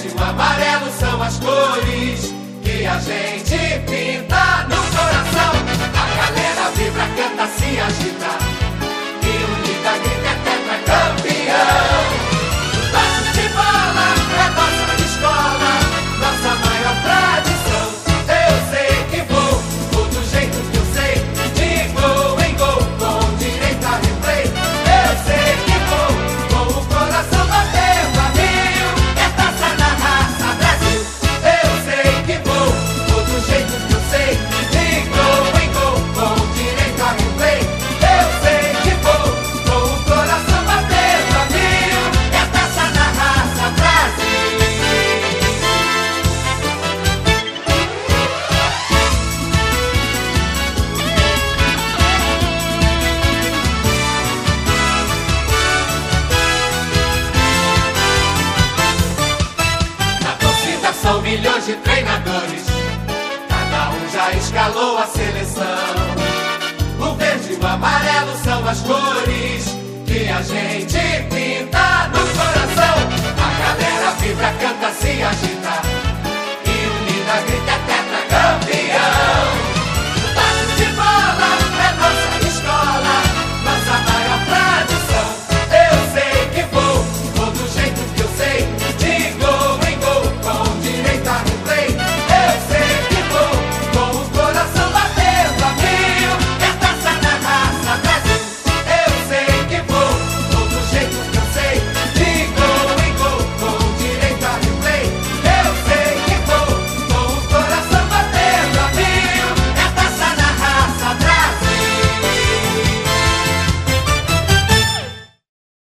verde e o amarelo são as cores que a gente pinta no coração. A galera vibra, canta, se agita e unida grita é tetracampeão. Bate de bola é nossa escola, nossa maior tradição. Eu sei que vou do jeito que eu sei, de gol em gol, com direito a replay. Eu sei que vou com o coração batendo a mil, é taça na raça Brasil. Eu sei que vou do jeito que eu sei, de gol em gol, com direito a replay. Eu sei que vou com o coração batendo a mil, é taça na raça Brasil. Na torcida são milhões de treinadores, cada um já escalou a seleção. O verde e o amarelo são as cores que a gente pinta no coração.